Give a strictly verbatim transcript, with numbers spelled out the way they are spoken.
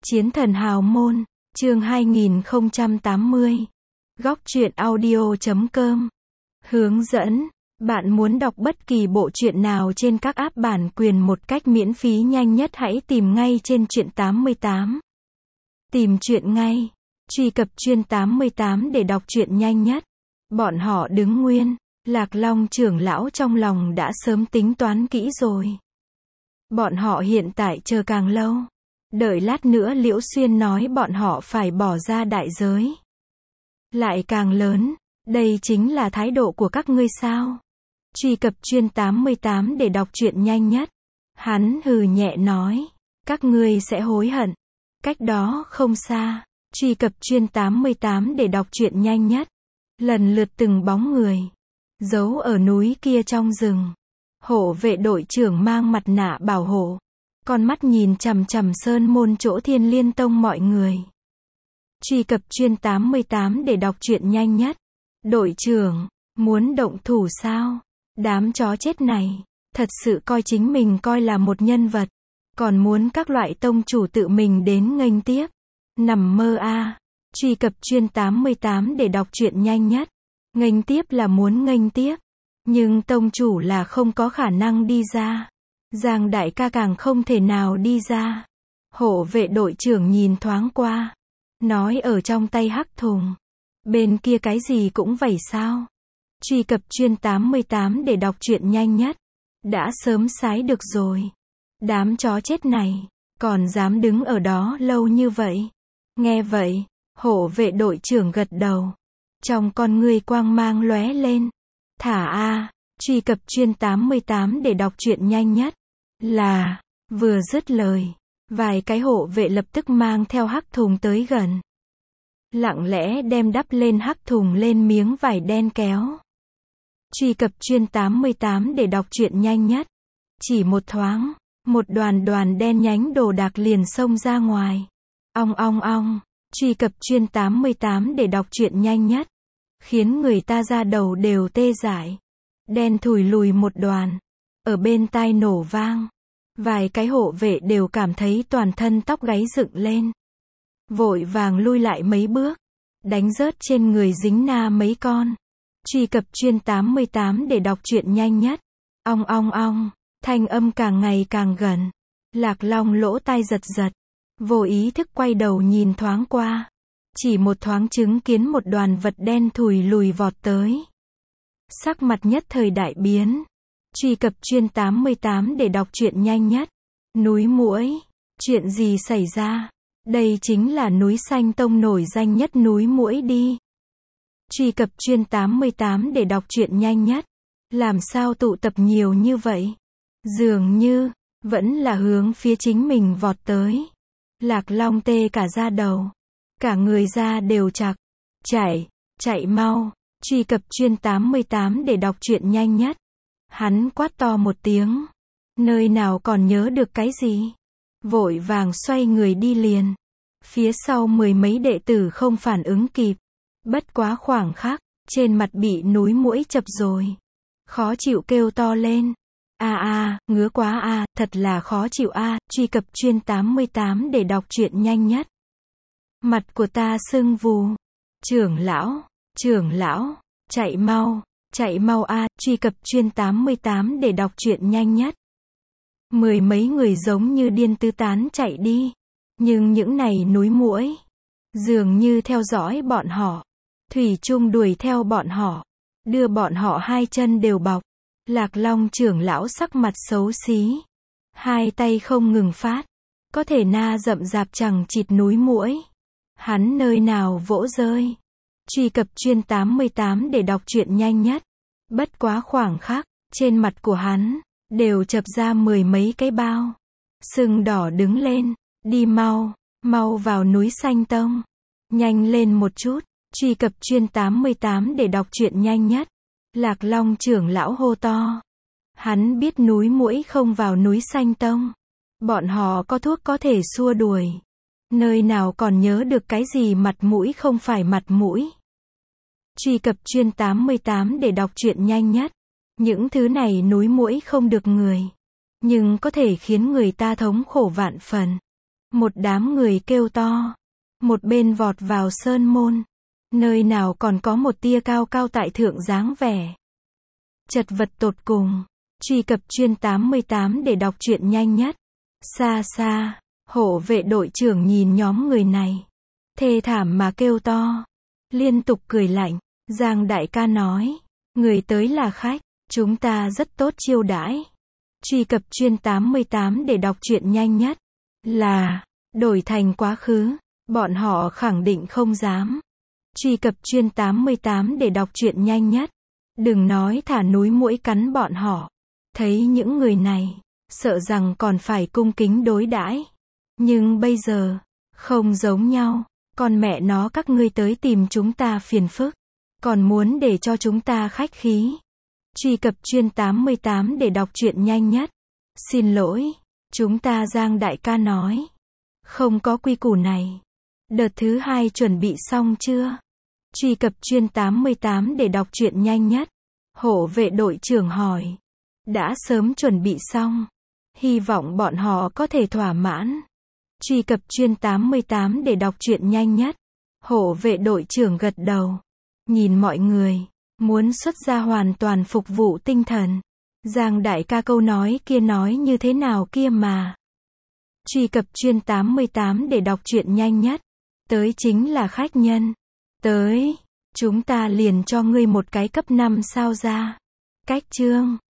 Chiến thần hào môn, chương hai nghìn không trăm tám mươi. Góc truyện audio chấm com. Hướng dẫn, bạn muốn đọc bất kỳ bộ truyện nào trên các app bản quyền một cách miễn phí nhanh nhất hãy tìm ngay trên truyện tám mươi tám. Tìm truyện ngay, truy cập truyện tám mươi tám để đọc truyện nhanh nhất. Bọn họ đứng nguyên, Lạc Long trưởng lão trong lòng đã sớm tính toán kỹ rồi. Bọn họ hiện tại chờ càng lâu. Đợi lát nữa Liễu Xuyên nói bọn họ phải bỏ ra đại giới lại càng lớn, đây chính là thái độ của các ngươi sao? Truy cập truyện tám mươi tám để đọc truyện nhanh nhất. Hắn hừ nhẹ nói, các ngươi sẽ hối hận. Cách đó không xa, truy cập truyện tám mươi tám để đọc truyện nhanh nhất. Lần lượt từng bóng người giấu ở núi kia trong rừng. Hộ vệ đội trưởng mang mặt nạ bảo hộ, con mắt nhìn chằm chằm sơn môn chỗ Thiên Liên Tông mọi người. Truy cập truyện tám mươi tám để đọc truyện nhanh nhất. Đội trưởng, muốn động thủ sao? Đám chó chết này, thật sự coi chính mình coi là một nhân vật, còn muốn các loại tông chủ tự mình đến nghênh tiếp. Nằm mơ a. À. Truy cập truyện tám mươi tám để đọc truyện nhanh nhất. Nghênh tiếp là muốn nghênh tiếp, nhưng tông chủ là không có khả năng đi ra. Giang đại ca càng không thể nào đi ra. Hộ vệ đội trưởng nhìn thoáng qua, nói ở trong tay hắc thùng, bên kia cái gì cũng vậy sao? Truy cập truyện tám mươi tám để đọc truyện nhanh nhất. Đã sớm sái được rồi. Đám chó chết này, còn dám đứng ở đó lâu như vậy. Nghe vậy, hộ vệ đội trưởng gật đầu. Trong con ngươi quang mang lóe lên. Thả a, truy cập truyện tám mươi tám để đọc truyện nhanh nhất. Là, vừa dứt lời, vài cái hộ vệ lập tức mang theo hắc thùng tới gần. Lặng lẽ đem đắp lên hắc thùng lên miếng vải đen kéo. Truy cập truyện tám mươi tám để đọc truyện nhanh nhất. Chỉ một thoáng, một đoàn đoàn đen nhánh đồ đạc liền xông ra ngoài. Ong ong ong, truy cập truyện tám mươi tám để đọc truyện nhanh nhất. Khiến người ta ra đầu đều tê dại. Đen thùi lùi một đoàn. Ở bên tai nổ vang. Vài cái hộ vệ đều cảm thấy toàn thân tóc gáy dựng lên. Vội vàng lui lại mấy bước. Đánh rớt trên người dính na mấy con. Truy cập truyện tám mươi tám để đọc truyện nhanh nhất. Ong ong ong, thanh âm càng ngày càng gần. Lạc Long lỗ tai giật giật. Vô ý thức quay đầu nhìn thoáng qua. Chỉ một thoáng chứng kiến một đoàn vật đen thùi lùi vọt tới. Sắc mặt nhất thời đại biến. Truy cập truyện tám mươi tám để đọc truyện nhanh nhất. Núi Muỗi. Chuyện gì xảy ra? Đây chính là núi Xanh Tông nổi danh nhất núi Muỗi đi. Truy cập truyện tám mươi tám để đọc truyện nhanh nhất. Làm sao tụ tập nhiều như vậy? Dường như, vẫn là hướng phía chính mình vọt tới. Lạc Long tê cả da đầu. Cả người da đều chạc. Chạy, chạy mau. Truy cập truyện tám mươi tám để đọc truyện nhanh nhất. Hắn quát to một tiếng. Nơi nào còn nhớ được cái gì? Vội vàng xoay người đi liền. Phía sau mười mấy đệ tử không phản ứng kịp. Bất quá khoảng khắc, trên mặt bị núi muỗi chập rồi. Khó chịu kêu to lên. A a, ngứa quá a, thật là khó chịu a. Truy cập truyện tám mươi tám để đọc truyện nhanh nhất. Mặt của ta sưng vù. Trưởng lão, trưởng lão, chạy mau, chạy mau a. Truy cập truyện tám mươi tám để đọc truyện nhanh nhất. Mười mấy người giống như điên tứ tán chạy đi. Nhưng những này núi muỗi dường như theo dõi bọn họ. Thủy chung đuổi theo bọn họ. Đưa bọn họ hai chân đều bọc. Lạc Long trưởng lão sắc mặt xấu xí. Hai tay không ngừng phát. Có thể na rậm rạp chằng chịt núi muỗi. Hắn nơi nào vỗ rơi. Truy cập truyện tám mươi tám để đọc truyện nhanh nhất. Bất quá khoảng khắc, trên mặt của hắn đều chập ra mười mấy cái bao. Sưng đỏ đứng lên. Đi mau, mau vào núi Xanh Tông. Nhanh lên một chút. Truy cập truyện tám mươi tám để đọc truyện nhanh nhất. Lạc Long trưởng lão hô to. Hắn biết núi muỗi không vào núi Xanh Tông. Bọn họ có thuốc có thể xua đuổi. Nơi nào còn nhớ được cái gì mặt mũi không phải mặt mũi. Truy cập truyện tám mươi tám để đọc truyện nhanh nhất. Những thứ này núi muỗi không được người. Nhưng có thể khiến người ta thống khổ vạn phần. Một đám người kêu to. Một bên vọt vào sơn môn. Nơi nào còn có một tia cao cao tại thượng dáng vẻ. Chật vật tột cùng. Truy cập chuyên tám mươi tám để đọc truyện nhanh nhất. Xa xa, hộ vệ đội trưởng nhìn nhóm người này. Thê thảm mà kêu to. Liên tục cười lạnh. Giang đại ca nói. Người tới là khách. Chúng ta rất tốt chiêu đãi. Truy cập chuyên tám mươi tám để đọc truyện nhanh nhất. Là, đổi thành quá khứ. Bọn họ khẳng định không dám. Truy cập chuyên tám mươi tám để đọc truyện nhanh nhất. Đừng nói thả núi muỗi cắn bọn họ. Thấy những người này, sợ rằng còn phải cung kính đối đãi. Nhưng bây giờ, không giống nhau. Con mẹ nó các ngươi tới tìm chúng ta phiền phức. Còn muốn để cho chúng ta khách khí. Truy cập chuyên tám mươi tám để đọc truyện nhanh nhất. Xin lỗi, chúng ta Giang đại ca nói. Không có quy củ này. Đợt thứ hai chuẩn bị xong chưa? Truy cập chuyên tám mươi tám để đọc truyện nhanh nhất. Hộ vệ đội trưởng hỏi. Đã sớm chuẩn bị xong. Hy vọng bọn họ có thể thỏa mãn. Truy cập chuyên tám mươi tám để đọc truyện nhanh nhất. Hộ vệ đội trưởng gật đầu. Nhìn mọi người. Muốn xuất ra hoàn toàn phục vụ tinh thần. Giang đại ca câu nói kia nói như thế nào kia mà. Truy cập chuyên tám mươi tám để đọc truyện nhanh nhất. Tới chính là khách nhân. Tới. Chúng ta liền cho ngươi một cái cấp năm sao ra. Cách chương.